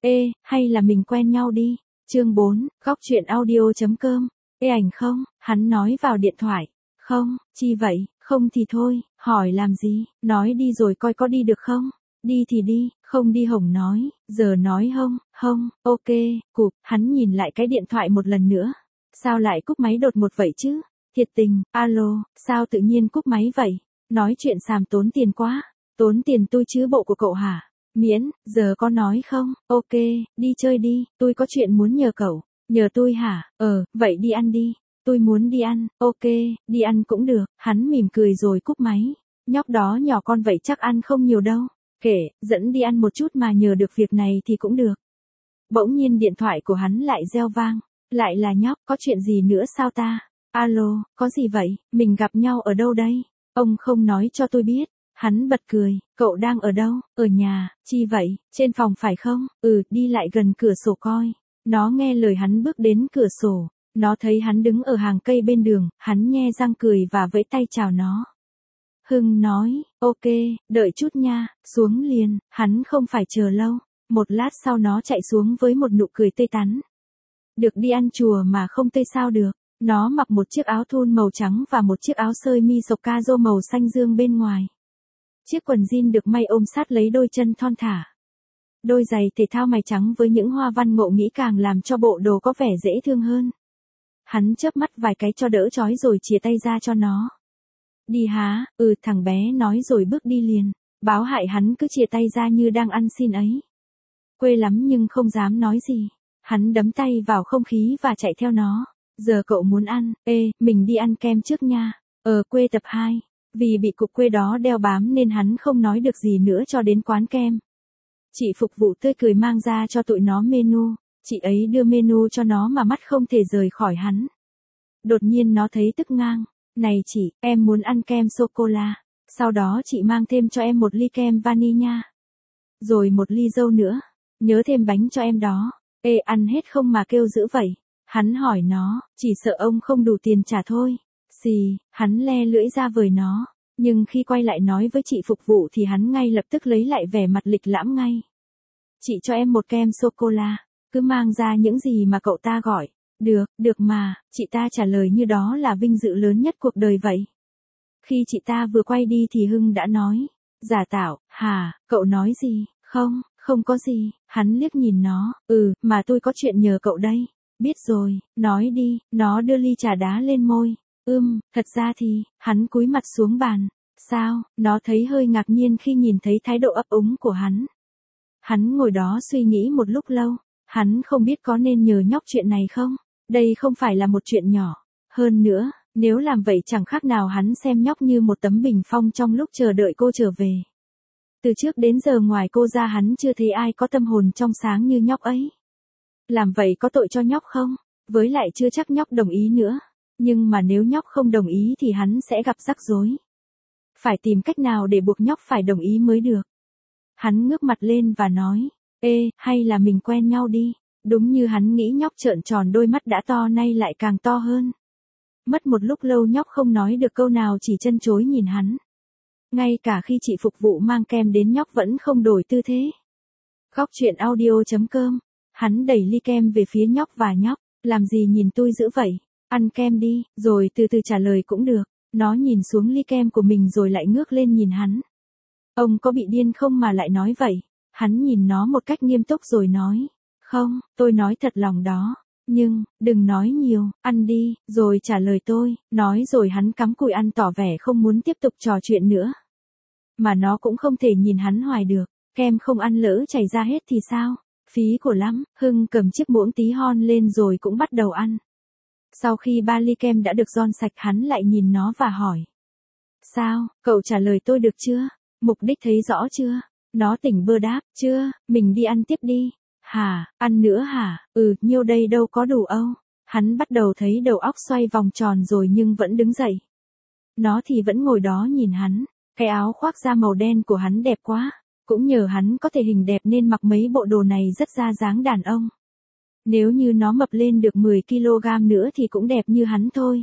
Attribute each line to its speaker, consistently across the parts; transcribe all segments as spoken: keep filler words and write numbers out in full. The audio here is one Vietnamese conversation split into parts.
Speaker 1: Ê, hay là mình quen nhau đi. Chương bốn, góc truyện audio.com. Ê ảnh không, hắn nói vào điện thoại. Không, chi vậy, không thì thôi, hỏi làm gì, nói đi rồi coi có đi được không. Đi thì đi, không đi Hồng nói, giờ nói hông, hông, ok, cụp, hắn nhìn lại cái điện thoại một lần nữa. Sao lại cúp máy đột một vậy chứ? Thiệt tình, alo, sao tự nhiên cúp máy vậy? Nói chuyện xàm tốn tiền quá. Tốn tiền tôi chứ bộ của cậu hả? Miễn, giờ có nói không? Ok, đi chơi đi, tôi có chuyện muốn nhờ cậu. Nhờ tôi hả? Ờ, vậy đi ăn đi. Tôi muốn đi ăn, ok, đi ăn cũng được. Hắn mỉm cười rồi cúp máy. Nhóc đó nhỏ con vậy chắc ăn không nhiều đâu. Kể, dẫn đi ăn một chút mà nhờ được việc này thì cũng được. Bỗng nhiên điện thoại của hắn lại reo vang. Lại là nhóc, có chuyện gì nữa sao ta? Alo, có gì vậy? Mình gặp nhau ở đâu đây? Ông không nói cho tôi biết. Hắn bật cười, cậu đang ở đâu? Ở nhà, chi vậy? Trên phòng phải không? Ừ, đi lại gần cửa sổ coi. Nó nghe lời hắn bước đến cửa sổ. Nó thấy hắn đứng ở hàng cây bên đường, hắn nhe răng cười và vẫy tay chào nó. Hưng nói, ok, đợi chút nha, xuống liền, hắn không phải chờ lâu. Một lát sau nó chạy xuống với một nụ cười tươi tắn. Được đi ăn chùa mà không tươi sao được. Nó mặc một chiếc áo thun màu trắng và một chiếc áo sơ mi sọc ca rô màu xanh dương bên ngoài. Chiếc quần jean được may ôm sát lấy đôi chân thon thả. Đôi giày thể thao màu trắng với những hoa văn ngộ nghĩnh càng làm cho bộ đồ có vẻ dễ thương hơn. Hắn chớp mắt vài cái cho đỡ chói rồi chìa tay ra cho nó. Đi hả? Ừ, thằng bé nói rồi bước đi liền. Báo hại hắn cứ chìa tay ra như đang ăn xin ấy. Quê lắm nhưng không dám nói gì. Hắn đấm tay vào không khí và chạy theo nó. Giờ cậu muốn ăn, ê, mình đi ăn kem trước nha. Ờ, quê tập hai. Vì bị cục quê đó đeo bám nên hắn không nói được gì nữa cho đến quán kem. Chị phục vụ tươi cười mang ra cho tụi nó menu. Chị ấy đưa menu cho nó mà mắt không thể rời khỏi hắn. Đột nhiên nó thấy tức ngang. Này chị, em muốn ăn kem sô-cô-la. Sau đó chị mang thêm cho em một ly kem vani nha. Rồi một ly dâu nữa. Nhớ thêm bánh cho em đó. Ê, ăn hết không mà kêu dữ vậy? Hắn hỏi nó, chỉ sợ ông không đủ tiền trả thôi. Xì, hắn le lưỡi ra với nó. Nhưng khi quay lại nói với chị phục vụ thì hắn ngay lập tức lấy lại vẻ mặt lịch lãm ngay. Chị cho em một kem sô-cô-la. Cứ mang ra những gì mà cậu ta gọi. Được, được mà, chị ta trả lời như đó là vinh dự lớn nhất cuộc đời vậy. Khi chị ta vừa quay đi thì Hưng đã nói. Giả tạo, hả, cậu nói gì? Không, không có gì. Hắn liếc nhìn nó, ừ, mà tôi có chuyện nhờ cậu đây. Biết rồi, nói đi, nó đưa ly trà đá lên môi. Ưm, thật ra thì, hắn cúi mặt xuống bàn. Sao, nó thấy hơi ngạc nhiên khi nhìn thấy thái độ ấp úng của hắn. Hắn ngồi đó suy nghĩ một lúc lâu. Hắn không biết có nên nhờ nhóc chuyện này không? Đây không phải là một chuyện nhỏ. Hơn nữa, nếu làm vậy chẳng khác nào hắn xem nhóc như một tấm bình phong trong lúc chờ đợi cô trở về. Từ trước đến giờ ngoài cô ra hắn chưa thấy ai có tâm hồn trong sáng như nhóc ấy. Làm vậy có tội cho nhóc không? Với lại chưa chắc nhóc đồng ý nữa. Nhưng mà nếu nhóc không đồng ý thì hắn sẽ gặp rắc rối. Phải tìm cách nào để buộc nhóc phải đồng ý mới được. Hắn ngước mặt lên và nói, ê, hay là mình quen nhau đi. Đúng như hắn nghĩ nhóc trợn tròn đôi mắt đã to nay lại càng to hơn. Mất một lúc lâu nhóc không nói được câu nào chỉ chân chối nhìn hắn. Ngay cả khi chị phục vụ mang kem đến nhóc vẫn không đổi tư thế. Góc truyện audio.com. Hắn đẩy ly kem về phía nhóc và nhóc, làm gì nhìn tôi dữ vậy? Ăn kem đi, rồi từ từ trả lời cũng được. Nó nhìn xuống ly kem của mình rồi lại ngước lên nhìn hắn. Ông có bị điên không mà lại nói vậy? Hắn nhìn nó một cách nghiêm túc rồi nói. Không, tôi nói thật lòng đó. Nhưng, đừng nói nhiều, ăn đi, rồi trả lời tôi. Nói rồi hắn cắm cùi ăn tỏ vẻ không muốn tiếp tục trò chuyện nữa. Mà nó cũng không thể nhìn hắn hoài được. Kem không ăn lỡ chảy ra hết thì sao? Phí của lắm. Hưng cầm chiếc muỗng tí hon lên rồi cũng bắt đầu ăn. Sau khi ba ly kem đã được ron sạch hắn lại nhìn nó và hỏi. Sao, cậu trả lời tôi được chưa? Mục đích thấy rõ chưa? Nó tỉnh bơ đáp, chưa, mình đi ăn tiếp đi. Hả, ăn nữa hả? Ừ, nhiêu đây đâu có đủ âu. Hắn bắt đầu thấy đầu óc xoay vòng tròn rồi nhưng vẫn đứng dậy. Nó thì vẫn ngồi đó nhìn hắn. Cái áo khoác da màu đen của hắn đẹp quá. Cũng nhờ hắn có thể hình đẹp nên mặc mấy bộ đồ này rất ra dáng đàn ông. Nếu như nó mập lên được mười ki lô gam nữa thì cũng đẹp như hắn thôi.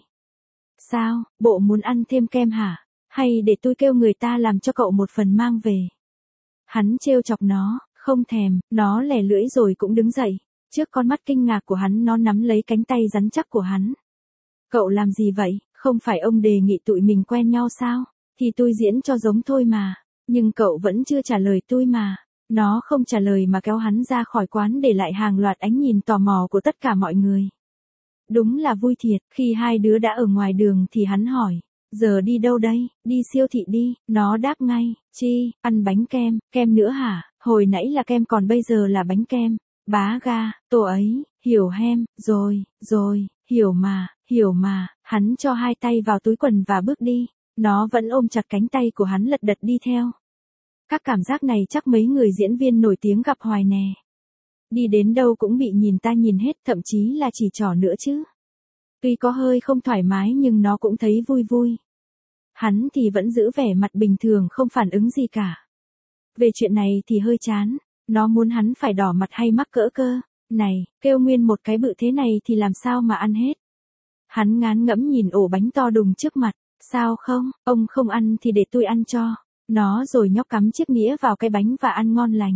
Speaker 1: Sao, bộ muốn ăn thêm kem hả? Hay để tôi kêu người ta làm cho cậu một phần mang về? Hắn trêu chọc nó, Không thèm, nó lè lưỡi rồi cũng đứng dậy. Trước con mắt kinh ngạc của hắn nó nắm lấy cánh tay rắn chắc của hắn. Cậu làm gì vậy, không phải ông đề nghị tụi mình quen nhau sao? Thì tôi diễn cho giống thôi mà. Nhưng cậu vẫn chưa trả lời tôi mà. Nó không trả lời mà kéo hắn ra khỏi quán để lại hàng loạt ánh nhìn tò mò của tất cả mọi người. Đúng là vui thiệt, khi hai đứa đã ở ngoài đường thì hắn hỏi. Giờ đi đâu đây, đi siêu thị đi, nó đáp ngay, chi, ăn bánh kem, kem nữa hả, hồi nãy là kem còn bây giờ là bánh kem, bá ga, tổ ấy, hiểu hem, rồi, rồi, hiểu mà, hiểu mà, hắn cho hai tay vào túi quần và bước đi, nó vẫn ôm chặt cánh tay của hắn lật đật đi theo. Các cảm giác này chắc mấy người diễn viên nổi tiếng gặp hoài nè. Đi đến đâu cũng bị nhìn ta nhìn hết, thậm chí là chỉ trỏ nữa chứ. Tuy có hơi không thoải mái nhưng nó cũng thấy vui vui. Hắn thì vẫn giữ vẻ mặt bình thường không phản ứng gì cả. Về chuyện này thì hơi chán, nó muốn hắn phải đỏ mặt hay mắc cỡ cơ. Này, kêu nguyên một cái bự thế này thì làm sao mà ăn hết. Hắn ngán ngẫm nhìn ổ bánh to đùng trước mặt, sao không, ông không ăn thì để tôi ăn cho. Nó rồi nhóc cắm chiếc nĩa vào cái bánh và ăn ngon lành.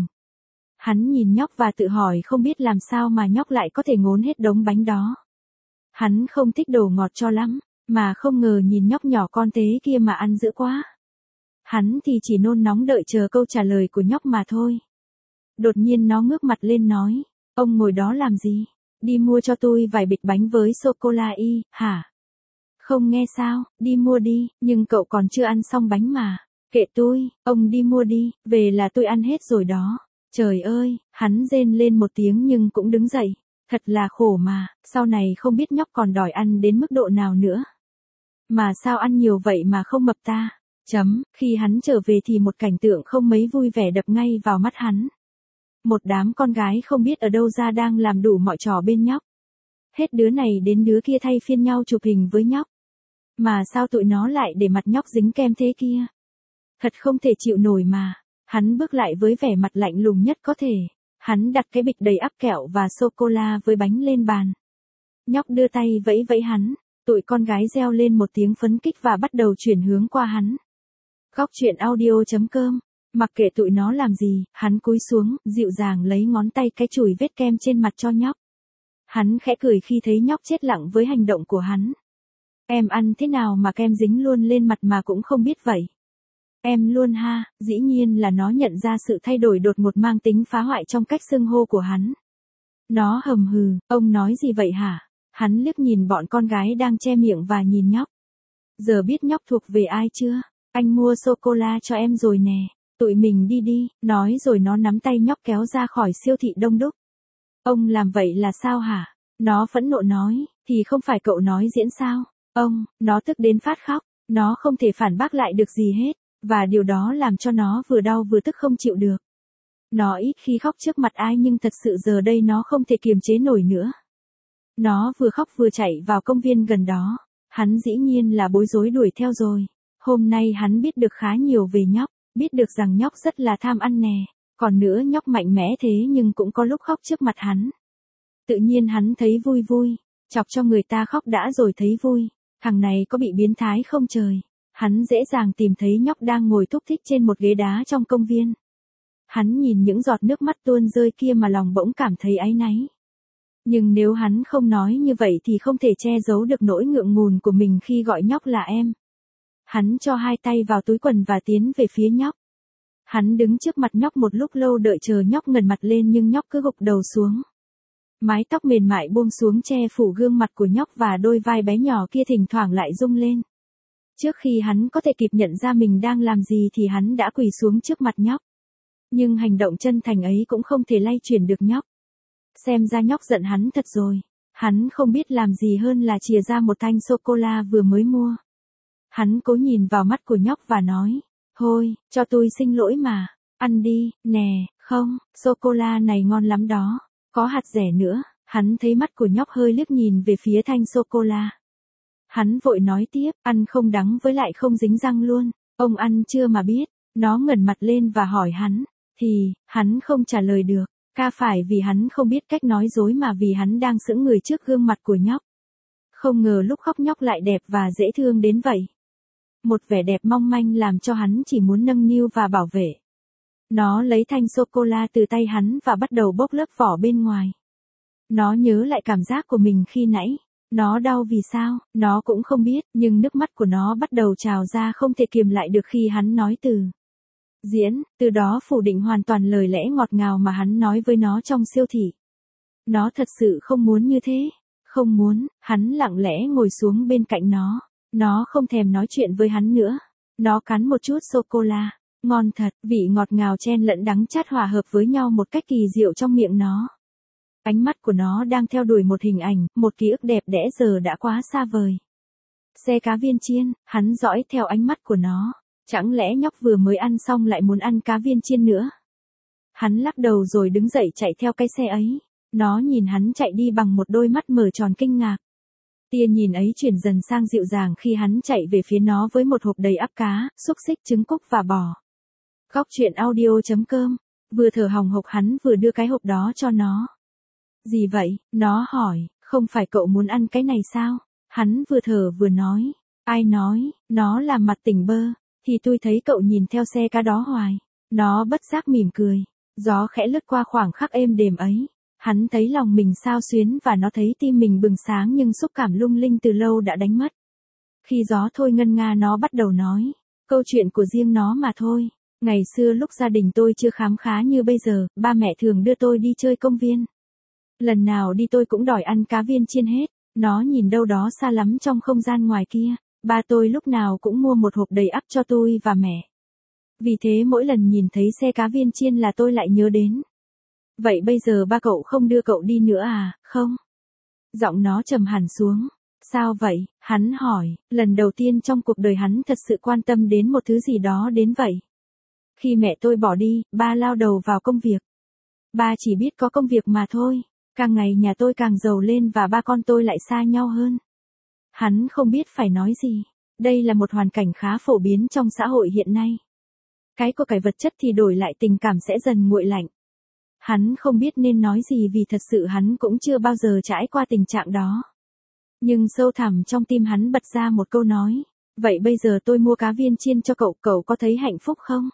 Speaker 1: Hắn nhìn nhóc và tự hỏi không biết làm sao mà nhóc lại có thể ngốn hết đống bánh đó. Hắn không thích đồ ngọt cho lắm, mà không ngờ nhìn nhóc nhỏ con thế kia mà ăn dữ quá. Hắn thì chỉ nôn nóng đợi chờ câu trả lời của nhóc mà thôi. Đột nhiên nó ngước mặt lên nói, ông ngồi đó làm gì? Đi mua cho tôi vài bịch bánh với sô-cô-la y, hả? Không nghe sao, đi mua đi, nhưng cậu còn chưa ăn xong bánh mà. Kệ tôi, ông đi mua đi, về là tôi ăn hết rồi đó. Trời ơi, hắn rên lên một tiếng nhưng cũng đứng dậy. Thật là khổ mà, sau này không biết nhóc còn đòi ăn đến mức độ nào nữa. Mà sao ăn nhiều vậy mà không mập ta? Chấm, khi hắn trở về thì một cảnh tượng không mấy vui vẻ đập ngay vào mắt hắn. Một đám con gái không biết ở đâu ra đang làm đủ mọi trò bên nhóc. Hết đứa này đến đứa kia thay phiên nhau chụp hình với nhóc. Mà sao tụi nó lại để mặt nhóc dính kem thế kia? Thật không thể chịu nổi mà. Hắn bước lại với vẻ mặt lạnh lùng nhất có thể. Hắn đặt cái bịch đầy ắp kẹo và sô-cô-la với bánh lên bàn. Nhóc đưa tay vẫy vẫy hắn. Tụi con gái reo lên một tiếng phấn kích và bắt đầu chuyển hướng qua hắn. Góc truyện audio chấm com. Mặc kệ tụi nó làm gì, hắn cúi xuống, dịu dàng lấy ngón tay cái chùi vết kem trên mặt cho nhóc. Hắn khẽ cười khi thấy nhóc chết lặng với hành động của hắn. Em ăn thế nào mà kem dính luôn lên mặt mà cũng không biết vậy. Em luôn ha, dĩ nhiên là nó nhận ra sự thay đổi đột ngột mang tính phá hoại trong cách xưng hô của hắn. Nó hầm hừ, ông nói gì vậy hả? Hắn liếc nhìn bọn con gái đang che miệng và nhìn nhóc. Giờ biết nhóc thuộc về ai chưa? Anh mua sô-cô-la cho em rồi nè. Tụi mình đi đi, nói rồi nó nắm tay nhóc kéo ra khỏi siêu thị đông đúc. Ông làm vậy là sao hả? Nó phẫn nộ nói, thì không phải cậu nói diễn sao? Ông, nó tức đến phát khóc, nó không thể phản bác lại được gì hết, và điều đó làm cho nó vừa đau vừa tức không chịu được. Nó ít khi khóc trước mặt ai nhưng thật sự giờ đây nó không thể kiềm chế nổi nữa. Nó vừa khóc vừa chạy vào công viên gần đó, hắn dĩ nhiên là bối rối đuổi theo rồi. Hôm nay hắn biết được khá nhiều về nhóc, biết được rằng nhóc rất là tham ăn nè, còn nữa nhóc mạnh mẽ thế nhưng cũng có lúc khóc trước mặt hắn. Tự nhiên hắn thấy vui vui, chọc cho người ta khóc đã rồi thấy vui, thằng này có bị biến thái không trời. Hắn dễ dàng tìm thấy nhóc đang ngồi thúc thích trên một ghế đá trong công viên. Hắn nhìn những giọt nước mắt tuôn rơi kia mà lòng bỗng cảm thấy áy náy. Nhưng nếu hắn không nói như vậy thì không thể che giấu được nỗi ngượng ngùng của mình khi gọi nhóc là em. Hắn cho hai tay vào túi quần và tiến về phía nhóc. Hắn đứng trước mặt nhóc một lúc lâu đợi chờ nhóc ngẩng mặt lên nhưng nhóc cứ gục đầu xuống. Mái tóc mềm mại buông xuống che phủ gương mặt của nhóc và đôi vai bé nhỏ kia thỉnh thoảng lại rung lên. Trước khi hắn có thể kịp nhận ra mình đang làm gì thì hắn đã quỳ xuống trước mặt nhóc. Nhưng hành động chân thành ấy cũng không thể lay chuyển được nhóc. Xem ra nhóc giận hắn thật rồi. Hắn không biết làm gì hơn là chìa ra một thanh sô-cô-la vừa mới mua. Hắn cố nhìn vào mắt của nhóc và nói, thôi, cho tôi xin lỗi mà, ăn đi, nè, không, sô-cô-la này ngon lắm đó, có hạt dẻ nữa. Hắn thấy mắt của nhóc hơi liếc nhìn về phía thanh sô-cô-la. Hắn vội nói tiếp, ăn không đắng với lại không dính răng luôn, ông ăn chưa mà biết. Nó ngẩng mặt lên và hỏi hắn, thì, hắn không trả lời được, ca phải vì hắn không biết cách nói dối mà vì hắn đang sững người trước gương mặt của nhóc. Không ngờ lúc khóc nhóc lại đẹp và dễ thương đến vậy. Một vẻ đẹp mong manh làm cho hắn chỉ muốn nâng niu và bảo vệ. Nó lấy thanh sô-cô-la từ tay hắn và bắt đầu bốc lớp vỏ bên ngoài. Nó nhớ lại cảm giác của mình khi nãy. Nó đau vì sao, nó cũng không biết, nhưng nước mắt của nó bắt đầu trào ra không thể kiềm lại được khi hắn nói từ diễn, từ đó phủ định hoàn toàn lời lẽ ngọt ngào mà hắn nói với nó trong siêu thị. Nó thật sự không muốn như thế. Không muốn, hắn lặng lẽ ngồi xuống bên cạnh nó. Nó không thèm nói chuyện với hắn nữa. Nó cắn một chút sô-cô-la. Ngon thật, vị ngọt ngào chen lẫn đắng chát hòa hợp với nhau một cách kỳ diệu trong miệng nó. Ánh mắt của nó đang theo đuổi một hình ảnh, một ký ức đẹp đẽ giờ đã quá xa vời. Xe cá viên chiên, hắn dõi theo ánh mắt của nó. Chẳng lẽ nhóc vừa mới ăn xong lại muốn ăn cá viên chiên nữa? Hắn lắc đầu rồi đứng dậy chạy theo cái xe ấy. Nó nhìn hắn chạy đi bằng một đôi mắt mở tròn kinh ngạc. Tia nhìn ấy chuyển dần sang dịu dàng khi hắn chạy về phía nó với một hộp đầy ắp cá, xúc xích, trứng cút và bò. Góc truyện audio chấm com. Vừa thở hồng hộc hắn vừa đưa cái hộp đó cho nó. Gì vậy? Nó hỏi, không phải cậu muốn ăn cái này sao? Hắn vừa thở vừa nói. Ai nói, nó làm mặt tỉnh bơ, thì tôi thấy cậu nhìn theo xe cá đó hoài. Nó bất giác mỉm cười. Gió khẽ lướt qua khoảng khắc êm đềm ấy. Hắn thấy lòng mình xao xuyến và nó thấy tim mình bừng sáng nhưng xúc cảm lung linh từ lâu đã đánh mất. Khi gió thôi ngân nga nó bắt đầu nói. Câu chuyện của riêng nó mà thôi. Ngày xưa lúc gia đình tôi chưa khám khá như bây giờ, ba mẹ thường đưa tôi đi chơi công viên. Lần nào đi tôi cũng đòi ăn cá viên chiên hết. Nó nhìn đâu đó xa lắm trong không gian ngoài kia. Ba tôi lúc nào cũng mua một hộp đầy ắp cho tôi và mẹ. Vì thế mỗi lần nhìn thấy xe cá viên chiên là tôi lại nhớ đến. Vậy bây giờ ba cậu không đưa cậu đi nữa à, không? Giọng nó trầm hẳn xuống. Sao vậy? Hắn hỏi, lần đầu tiên trong cuộc đời hắn thật sự quan tâm đến một thứ gì đó đến vậy. Khi mẹ tôi bỏ đi, ba lao đầu vào công việc. Ba chỉ biết có công việc mà thôi. Càng ngày nhà tôi càng giàu lên và ba con tôi lại xa nhau hơn. Hắn không biết phải nói gì. Đây là một hoàn cảnh khá phổ biến trong xã hội hiện nay. Cái của cải vật chất thì đổi lại tình cảm sẽ dần nguội lạnh. Hắn không biết nên nói gì vì thật sự hắn cũng chưa bao giờ trải qua tình trạng đó. Nhưng sâu thẳm trong tim hắn bật ra một câu nói. Vậy bây giờ tôi mua cá viên chiên cho cậu, cậu có thấy hạnh phúc không?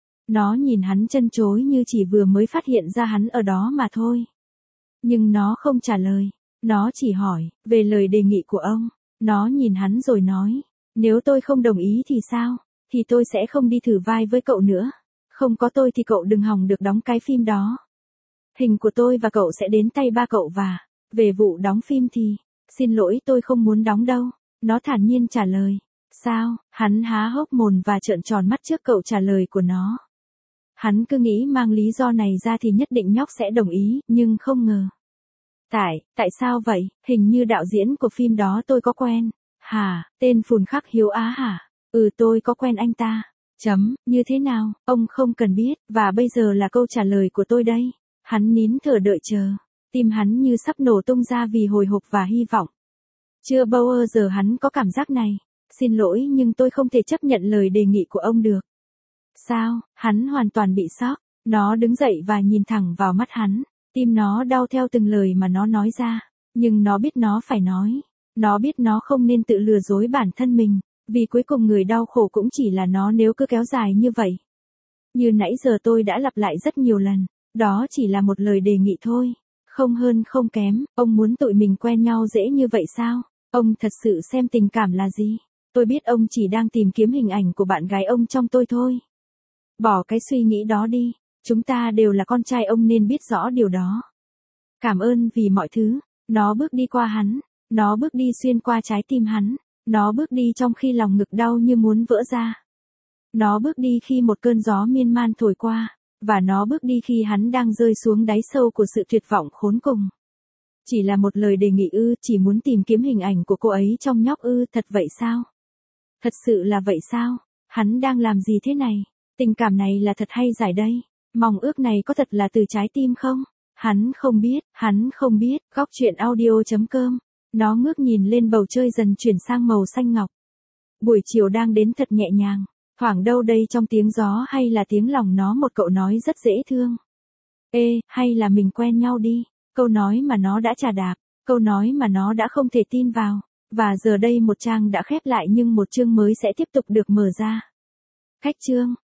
Speaker 1: Nó nhìn hắn trân trối như chỉ vừa mới phát hiện ra hắn ở đó mà thôi. Nhưng nó không trả lời. Nó chỉ hỏi, về lời đề nghị của ông. Nó nhìn hắn rồi nói. Nếu tôi không đồng ý thì sao? Thì tôi sẽ không đi thử vai với cậu nữa. Không có tôi thì cậu đừng hòng được đóng cái phim đó. Hình của tôi và cậu sẽ đến tay ba cậu và, về vụ đóng phim thì, xin lỗi tôi không muốn đóng đâu. Nó thản nhiên trả lời. Sao? Hắn há hốc mồm và trợn tròn mắt trước câu trả lời của nó. Hắn cứ nghĩ mang lý do này ra thì nhất định nhóc sẽ đồng ý, nhưng không ngờ. Tại, tại sao vậy? Hình như đạo diễn của phim đó tôi có quen. Hả, tên Phùn Khắc Hiếu Á hả? Ừ tôi có quen anh ta. Chấm, như thế nào, ông không cần biết, và bây giờ là câu trả lời của tôi đây. Hắn nín thở đợi chờ. Tim hắn như sắp nổ tung ra vì hồi hộp và hy vọng. Chưa bao giờ hắn có cảm giác này. Xin lỗi nhưng tôi không thể chấp nhận lời đề nghị của ông được. Sao? Hắn hoàn toàn bị sốc. Nó đứng dậy và nhìn thẳng vào mắt hắn. Tim nó đau theo từng lời mà nó nói ra. Nhưng nó biết nó phải nói. Nó biết nó không nên tự lừa dối bản thân mình. Vì cuối cùng người đau khổ cũng chỉ là nó nếu cứ kéo dài như vậy. Như nãy giờ tôi đã lặp lại rất nhiều lần. Đó chỉ là một lời đề nghị thôi. Không hơn không kém. Ông muốn tụi mình quen nhau dễ như vậy sao? Ông thật sự xem tình cảm là gì? Tôi biết ông chỉ đang tìm kiếm hình ảnh của bạn gái ông trong tôi thôi. Bỏ cái suy nghĩ đó đi. Chúng ta đều là con trai ông nên biết rõ điều đó. Cảm ơn vì mọi thứ. Nó bước đi qua hắn. Nó bước đi xuyên qua trái tim hắn. Nó bước đi trong khi lòng ngực đau như muốn vỡ ra. Nó bước đi khi một cơn gió miên man thổi qua. Và nó bước đi khi hắn đang rơi xuống đáy sâu của sự tuyệt vọng khốn cùng. Chỉ là một lời đề nghị ư, chỉ muốn tìm kiếm hình ảnh của cô ấy trong nhóc ư, thật vậy sao? Thật sự là vậy sao? Hắn đang làm gì thế này? Tình cảm này là thật hay giải đây? Mong ước này có thật là từ trái tim không? Hắn không biết, hắn không biết. Góc truyện audio chấm com. Nó ngước nhìn lên bầu trời dần chuyển sang màu xanh ngọc. Buổi chiều đang đến thật nhẹ nhàng. Thoảng đâu đây trong tiếng gió hay là tiếng lòng nó một cậu nói rất dễ thương. Ê, hay là mình quen nhau đi. Câu nói mà nó đã chà đạp. Câu nói mà nó đã không thể tin vào. Và giờ đây một trang đã khép lại nhưng một chương mới sẽ tiếp tục được mở ra. Khách chương.